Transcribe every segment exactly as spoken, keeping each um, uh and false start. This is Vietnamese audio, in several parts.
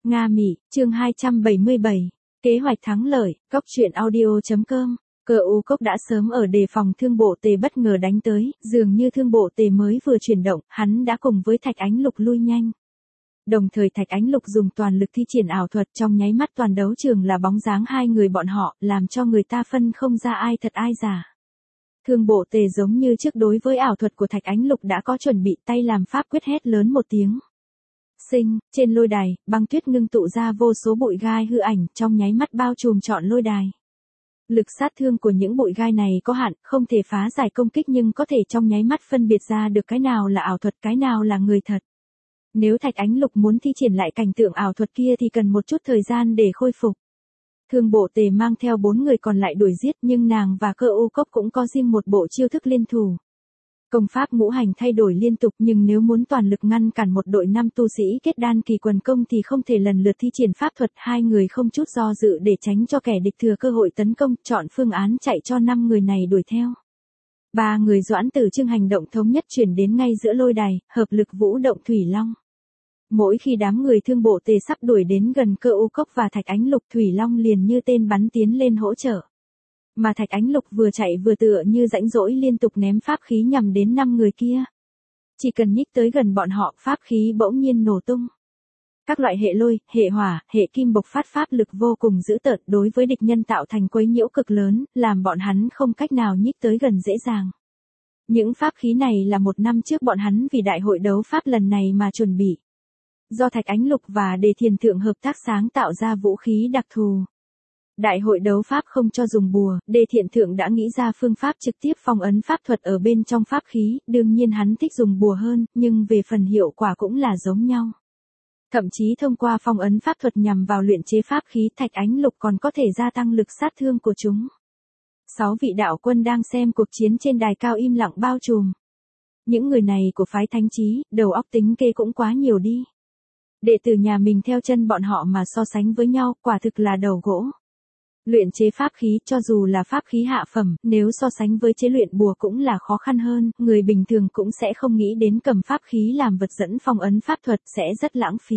Nga Mỹ, chương hai trăm bảy mươi bảy. Kế hoạch thắng lợi, cốc truyện audio.com. Cờ U Cốc đã sớm ở đề phòng Thương Bộ Tề bất ngờ đánh tới, dường như Thương Bộ Tề mới vừa chuyển động, hắn đã cùng với Thạch Ánh Lục lui nhanh. Đồng thời Thạch Ánh Lục dùng toàn lực thi triển ảo thuật, trong nháy mắt toàn đấu trường là bóng dáng hai người bọn họ, làm cho người ta phân không ra ai thật ai giả. Thương Bộ Tề giống như trước đối với ảo thuật của Thạch Ánh Lục đã có chuẩn bị, tay làm pháp quyết hét lớn một tiếng. Sinh, trên lôi đài, băng tuyết ngưng tụ ra vô số bụi gai hư ảnh, trong nháy mắt bao trùm trọn lôi đài. Lực sát thương của những bụi gai này có hạn, không thể phá giải công kích nhưng có thể trong nháy mắt phân biệt ra được cái nào là ảo thuật, cái nào là người thật. Nếu Thạch Ánh Lục muốn thi triển lại cảnh tượng ảo thuật kia thì cần một chút thời gian để khôi phục. Thương Bộ Tề mang theo bốn người còn lại đuổi giết, nhưng nàng và Cơ U Cốc cũng có riêng một bộ chiêu thức liên thủ. Công pháp ngũ hành thay đổi liên tục, nhưng nếu muốn toàn lực ngăn cản một đội năm tu sĩ kết đan kỳ quần công thì không thể lần lượt thi triển pháp thuật. Hai người không chút do dự để tránh cho kẻ địch thừa cơ hội tấn công, chọn phương án chạy cho năm người này đuổi theo. Ba người Doãn Tử Trương hành động thống nhất chuyển đến ngay giữa lôi đài, hợp lực vũ động Thủy Long. Mỗi khi đám người Thương Bộ Tề sắp đuổi đến gần Cơ U Cốc và Thạch Ánh Lục, Thủy Long liền như tên bắn tiến lên hỗ trợ. Mà Thạch Ánh Lục vừa chạy vừa tựa như rãnh rỗi liên tục ném pháp khí nhằm đến năm người kia. Chỉ cần nhích tới gần bọn họ, pháp khí bỗng nhiên nổ tung. Các loại hệ lôi, hệ hỏa, hệ kim bộc phát pháp lực vô cùng dữ tợn, đối với địch nhân tạo thành quấy nhiễu cực lớn, làm bọn hắn không cách nào nhích tới gần dễ dàng. Những pháp khí này là một năm trước bọn hắn vì đại hội đấu pháp lần này mà chuẩn bị. Do Thạch Ánh Lục và Đề Thiền Thượng hợp tác sáng tạo ra vũ khí đặc thù. Đại hội đấu pháp không cho dùng bùa, Đề Thiện Thượng đã nghĩ ra phương pháp trực tiếp phong ấn pháp thuật ở bên trong pháp khí, đương nhiên hắn thích dùng bùa hơn, nhưng về phần hiệu quả cũng là giống nhau. Thậm chí thông qua phong ấn pháp thuật nhằm vào luyện chế pháp khí, Thạch Ánh Lục còn có thể gia tăng lực sát thương của chúng. Sáu vị đạo quân đang xem cuộc chiến trên đài cao im lặng bao trùm. Những người này của phái Thánh Chí, đầu óc tính kê cũng quá nhiều đi. Đệ tử nhà mình theo chân bọn họ mà so sánh với nhau, quả thực là đầu gỗ. Luyện chế pháp khí, cho dù là pháp khí hạ phẩm, nếu so sánh với chế luyện bùa cũng là khó khăn hơn, người bình thường cũng sẽ không nghĩ đến cầm pháp khí làm vật dẫn phong ấn pháp thuật, sẽ rất lãng phí.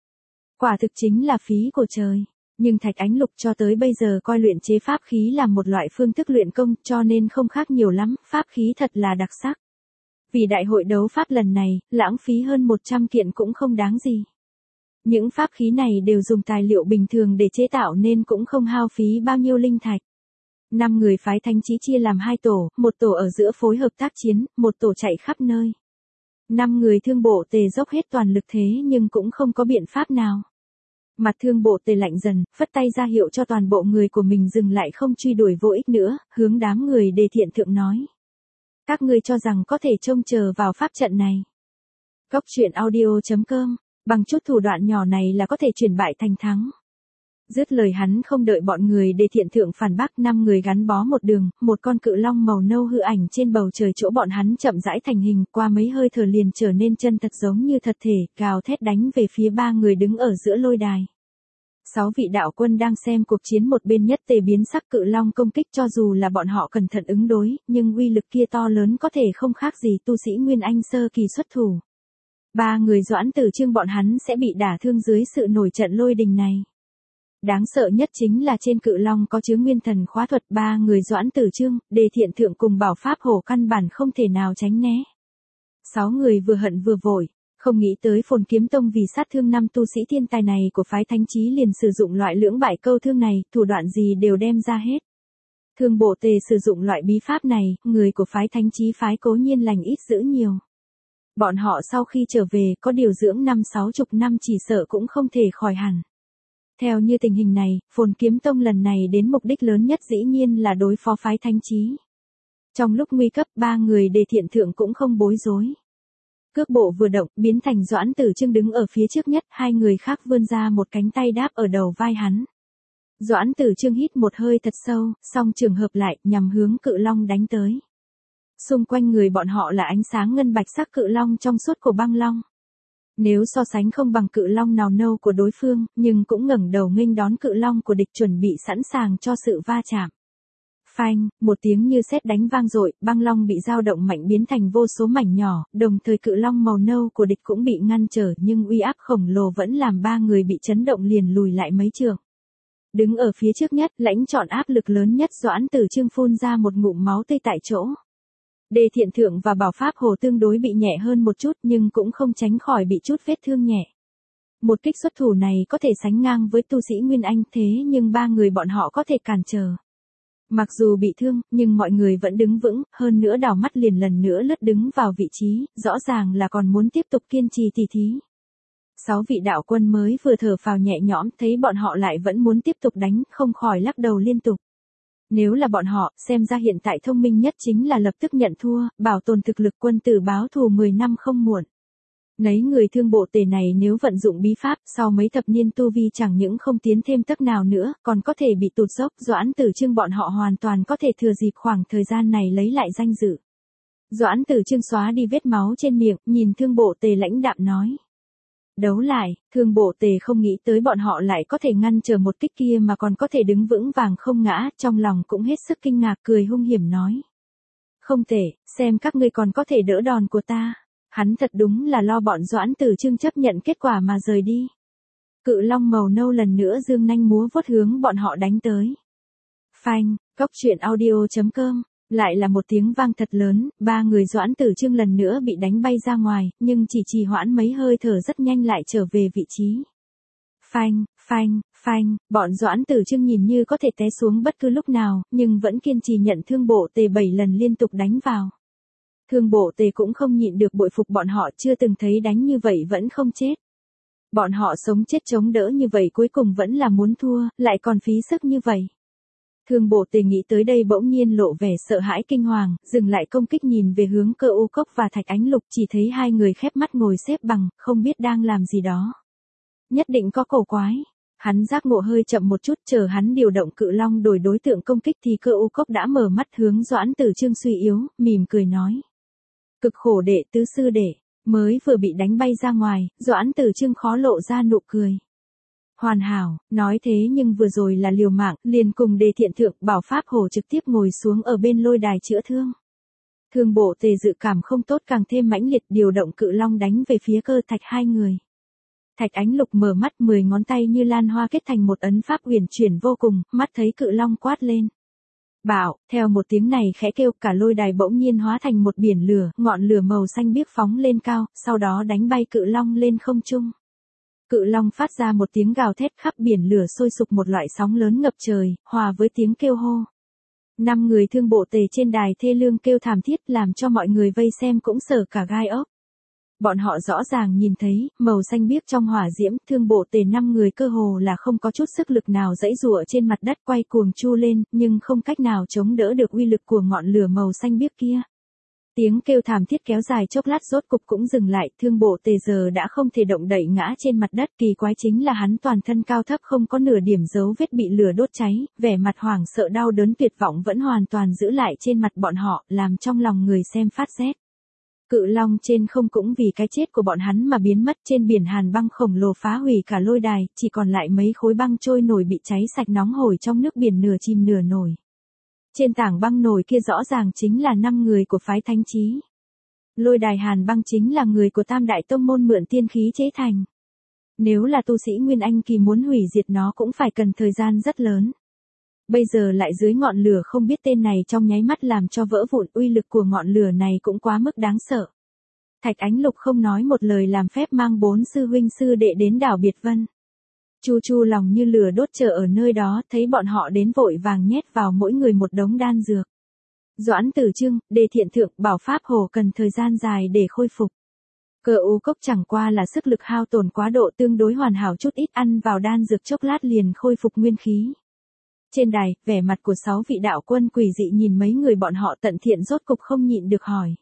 Quả thực chính là phí của trời. Nhưng Thạch Ánh Lục cho tới bây giờ coi luyện chế pháp khí là một loại phương thức luyện công, cho nên không khác nhiều lắm, pháp khí thật là đặc sắc. Vì đại hội đấu pháp lần này, lãng phí hơn một trăm kiện cũng không đáng gì. Những pháp khí này đều dùng tài liệu bình thường để chế tạo nên cũng không hao phí bao nhiêu linh thạch. Năm người phái Thánh Chí chia làm hai tổ, một tổ ở giữa phối hợp tác chiến, một tổ chạy khắp nơi. Năm người Thương Bộ Tề dốc hết toàn lực thế nhưng cũng không có biện pháp nào. Mặt Thương Bộ Tề lạnh dần, phất tay ra hiệu cho toàn bộ người của mình dừng lại không truy đuổi vô ích nữa, hướng đám người Đề Thiện Thượng nói. Các ngươi cho rằng có thể trông chờ vào pháp trận này. Cốc truyện audio.com. Bằng chút thủ đoạn nhỏ này là có thể chuyển bại thành thắng. Dứt lời hắn không đợi bọn người Đề Thiện Thượng phản bác, năm người gắn bó một đường, một con cự long màu nâu hư ảnh trên bầu trời chỗ bọn hắn chậm rãi thành hình, qua mấy hơi thở liền trở nên chân thật giống như thật thể, gào thét đánh về phía ba người đứng ở giữa lôi đài. Sáu vị đạo quân đang xem cuộc chiến một bên nhất tề biến sắc, cự long công kích cho dù là bọn họ cẩn thận ứng đối, nhưng uy lực kia to lớn có thể không khác gì tu sĩ Nguyên Anh sơ kỳ xuất thủ. Ba người Doãn Tử Trương bọn hắn sẽ bị đả thương dưới sự nổi trận lôi đình này. Đáng sợ nhất chính là trên cự long có chứa nguyên thần khóa thuật, ba người Doãn Tử Trương, Đề Thiện Thượng cùng Bảo Pháp Hổ căn bản không thể nào tránh né. Sáu người vừa hận vừa vội, không nghĩ tới Phồn Kiếm Tông vì sát thương năm tu sĩ thiên tài này của phái Thánh Chí liền sử dụng loại lưỡng bại câu thương này, thủ đoạn gì đều đem ra hết. Thương Bộ Tề sử dụng loại bí pháp này, người của phái Thánh Chí phái cố nhiên lành ít dữ nhiều. Bọn họ sau khi trở về có điều dưỡng năm sáu chục năm chỉ sợ cũng không thể khỏi hẳn. Theo như tình hình này, Phồn Kiếm Tông lần này đến mục đích lớn nhất dĩ nhiên là đối phó phái Thánh Chí. Trong lúc nguy cấp, ba người Đề Thiện Thượng cũng không bối rối. Cước bộ vừa động, biến thành Doãn Tử Trương đứng ở phía trước nhất, hai người khác vươn ra một cánh tay đáp ở đầu vai hắn. Doãn Tử Trương hít một hơi thật sâu, song trường hợp lại, nhằm hướng cự long đánh tới. Xung quanh người bọn họ là ánh sáng ngân bạch sắc cự long trong suốt của băng long. Nếu so sánh không bằng cự long nào nâu của đối phương, nhưng cũng ngẩng đầu nghênh đón cự long của địch chuẩn bị sẵn sàng cho sự va chạm. Phanh, một tiếng như sét đánh vang dội, băng long bị dao động mạnh biến thành vô số mảnh nhỏ, đồng thời cự long màu nâu của địch cũng bị ngăn trở nhưng uy áp khổng lồ vẫn làm ba người bị chấn động liền lùi lại mấy trượng. Đứng ở phía trước nhất, lãnh chọn áp lực lớn nhất Doãn Tử Chương phun ra một ngụm máu tươi tại chỗ. Đề Thiện Thượng và Bảo Pháp Hồ tương đối bị nhẹ hơn một chút nhưng cũng không tránh khỏi bị chút vết thương nhẹ. Một kích xuất thủ này có thể sánh ngang với tu sĩ Nguyên Anh thế nhưng ba người bọn họ có thể cản trở. Mặc dù bị thương, nhưng mọi người vẫn đứng vững, hơn nữa đảo mắt liền lần nữa lướt đứng vào vị trí, rõ ràng là còn muốn tiếp tục kiên trì tỉ thí. Sáu vị đạo quân mới vừa thở phào nhẹ nhõm thấy bọn họ lại vẫn muốn tiếp tục đánh, không khỏi lắc đầu liên tục. Nếu là bọn họ, xem ra hiện tại thông minh nhất chính là lập tức nhận thua, bảo tồn thực lực quân tử báo thù mười năm không muộn. Nấy người thương bộ tề này nếu vận dụng bí pháp, sau mấy thập niên tu vi chẳng những không tiến thêm tấc nào nữa, còn có thể bị tụt dốc. Doãn Tử Chương bọn họ hoàn toàn có thể thừa dịp khoảng thời gian này lấy lại danh dự. Doãn Tử Chương xóa đi vết máu trên miệng, nhìn thương bộ tề lãnh đạm nói. Đấu lại, thương bộ tề không nghĩ tới bọn họ lại có thể ngăn trở một kích kia mà còn có thể đứng vững vàng không ngã, trong lòng cũng hết sức kinh ngạc cười hung hiểm nói. Không thể, xem các ngươi còn có thể đỡ đòn của ta. Hắn thật đúng là lo bọn Doãn Tử Chương chấp nhận kết quả mà rời đi. Cự long màu nâu lần nữa dương nanh múa vuốt hướng bọn họ đánh tới. Phanh, cốc truyện audio chấm com, lại là một tiếng vang thật lớn, ba người Doãn Tử Chương lần nữa bị đánh bay ra ngoài, nhưng chỉ trì hoãn mấy hơi thở rất nhanh lại trở về vị trí. Phanh, phanh, phanh, bọn Doãn Tử Chương nhìn như có thể té xuống bất cứ lúc nào, nhưng vẫn kiên trì nhận thương bộ tề bảy lần liên tục đánh vào. Thương bộ tề cũng không nhịn được bội phục bọn họ chưa từng thấy đánh như vậy vẫn không chết. Bọn họ sống chết chống đỡ như vậy cuối cùng vẫn là muốn thua, lại còn phí sức như vậy. Thương bộ tề nghĩ tới đây bỗng nhiên lộ vẻ sợ hãi kinh hoàng, dừng lại công kích nhìn về hướng Cơ U Cốc và Thạch Ánh Lục chỉ thấy hai người khép mắt ngồi xếp bằng, không biết đang làm gì đó. Nhất định có cổ quái. Hắn giác ngộ hơi chậm một chút chờ hắn điều động cự long đổi đối tượng công kích thì Cơ U Cốc đã mở mắt hướng Doãn Tử Chương suy yếu, mỉm cười nói. Cực khổ đệ tứ sư đệ, mới vừa bị đánh bay ra ngoài, Doãn Tử Chương khó lộ ra nụ cười. Hoàn hảo, nói thế nhưng vừa rồi là liều mạng, liền cùng Đề Thiện Thượng Bảo Pháp Hồ trực tiếp ngồi xuống ở bên lôi đài chữa thương. Thương bộ tề dự cảm không tốt càng thêm mãnh liệt điều động cự long đánh về phía Cơ Thạch hai người. Thạch Ánh Lục mở mắt mười ngón tay như lan hoa kết thành một ấn pháp uyển chuyển vô cùng, mắt thấy cự long quát lên. Bảo, theo một tiếng này khẽ kêu cả lôi đài bỗng nhiên hóa thành một biển lửa, ngọn lửa màu xanh biếc phóng lên cao, sau đó đánh bay cự long lên không trung. Cự long phát ra một tiếng gào thét khắp biển lửa sôi sục một loại sóng lớn ngập trời, hòa với tiếng kêu hô. Năm người thương bộ tề trên đài thê lương kêu thảm thiết làm cho mọi người vây xem cũng sởn cả gai ốc. Bọn họ rõ ràng nhìn thấy, màu xanh biếc trong hỏa diễm, thương bộ tề năm người cơ hồ là không có chút sức lực nào giãy giụa trên mặt đất quay cuồng chu lên, nhưng không cách nào chống đỡ được uy lực của ngọn lửa màu xanh biếc kia. Tiếng kêu thảm thiết kéo dài chốc lát rốt cục cũng dừng lại, thương bộ tề giờ đã không thể động đậy ngã trên mặt đất, kỳ quái chính là hắn toàn thân cao thấp không có nửa điểm dấu vết bị lửa đốt cháy, vẻ mặt hoảng sợ đau đớn tuyệt vọng vẫn hoàn toàn giữ lại trên mặt bọn họ, làm trong lòng người xem phát rét. Cự long trên không cũng vì cái chết của bọn hắn mà biến mất, trên biển hàn băng khổng lồ phá hủy cả lôi đài, chỉ còn lại mấy khối băng trôi nổi bị cháy sạch nóng hổi trong nước biển nửa chìm nửa nổi. Trên tảng băng nổi kia rõ ràng chính là năm người của phái Thánh Chí. Lôi đài hàn băng chính là người của Tam Đại Tông môn mượn tiên khí chế thành. Nếu là tu sĩ Nguyên Anh kỳ muốn hủy diệt nó cũng phải cần thời gian rất lớn. Bây giờ lại dưới ngọn lửa không biết tên này trong nháy mắt làm cho vỡ vụn, uy lực của ngọn lửa này cũng quá mức đáng sợ. Thạch Ánh Lục không nói một lời làm phép mang bốn sư huynh sư đệ đến đảo Biệt Vân. Chu Chu lòng như lửa đốt chờ ở nơi đó, thấy bọn họ đến vội vàng nhét vào mỗi người một đống đan dược. Doãn Tử Chương, Đề Thiện Thượng, Bảo Pháp Hồ cần thời gian dài để khôi phục. Cơ U Cốc chẳng qua là sức lực hao tổn quá độ tương đối hoàn hảo chút ít ăn vào đan dược chốc lát liền khôi phục nguyên khí. Trên đài, vẻ mặt của sáu vị đạo quân quỷ dị nhìn mấy người bọn họ tận thiện rốt cục không nhịn được hỏi.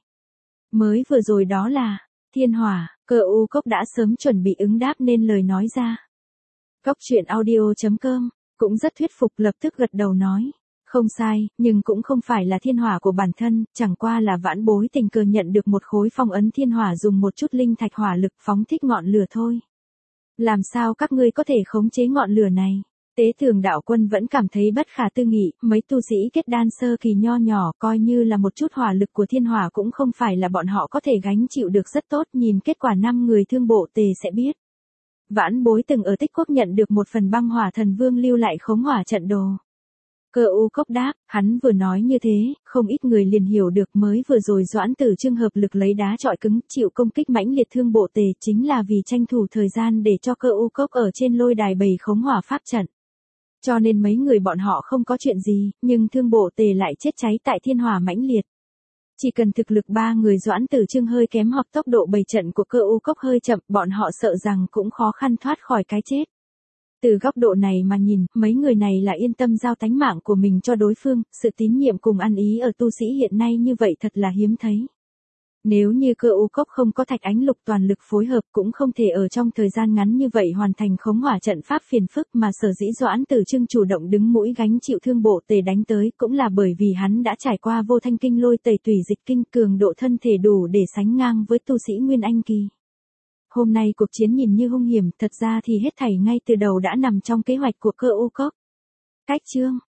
Mới vừa rồi đó là, thiên hỏa, Cơ U Cốc đã sớm chuẩn bị ứng đáp nên lời nói ra. Cốc truyện audio chấm com, cũng rất thuyết phục lập tức gật đầu nói. Không sai, nhưng cũng không phải là thiên hỏa của bản thân, chẳng qua là vãn bối tình cờ nhận được một khối phong ấn thiên hỏa dùng một chút linh thạch hỏa lực phóng thích ngọn lửa thôi. Làm sao các ngươi có thể khống chế ngọn lửa này? Tế Thường đạo quân vẫn cảm thấy bất khả tư nghị, mấy tu sĩ kết đan sơ kỳ nho nhỏ coi như là một chút hỏa lực của thiên hỏa cũng không phải là bọn họ có thể gánh chịu được rất tốt, nhìn kết quả năm người thương bộ tề sẽ biết. Vãn bối từng ở Tích Quốc nhận được một phần băng hỏa thần vương lưu lại khống hỏa trận đồ. Cơ u cốc đáp, hắn vừa nói như thế, không ít người liền hiểu được mới vừa rồi Doãn Tử Trương hợp lực lấy đá trọi cứng chịu công kích mãnh liệt thương bộ tề chính là vì tranh thủ thời gian để cho cơ u cốc ở trên lôi đài bày khống hỏa pháp trận. Cho nên mấy người bọn họ không có chuyện gì, nhưng thương bộ tề lại chết cháy tại thiên hỏa mãnh liệt. Chỉ cần thực lực ba người Doãn Tử Trương hơi kém hoặc tốc độ bày trận của cơ u cốc hơi chậm, bọn họ sợ rằng cũng khó khăn thoát khỏi cái chết. Từ góc độ này mà nhìn, mấy người này là yên tâm giao tánh mạng của mình cho đối phương, sự tín nhiệm cùng ăn ý ở tu sĩ hiện nay như vậy thật là hiếm thấy. Nếu như cơ u cốc không có Thạch Ánh Lục toàn lực phối hợp cũng không thể ở trong thời gian ngắn như vậy hoàn thành khống hỏa trận pháp phiền phức mà sở dĩ Doãn Tử Trương chủ động đứng mũi gánh chịu thương bộ tề đánh tới cũng là bởi vì hắn đã trải qua vô thanh kinh lôi tẩy tùy dịch kinh cường độ thân thể đủ để sánh ngang với tu sĩ Nguyên Anh kỳ. Hôm nay cuộc chiến nhìn như hung hiểm, thật ra thì hết thảy ngay từ đầu đã nằm trong kế hoạch của cơ u cốc. Cách chương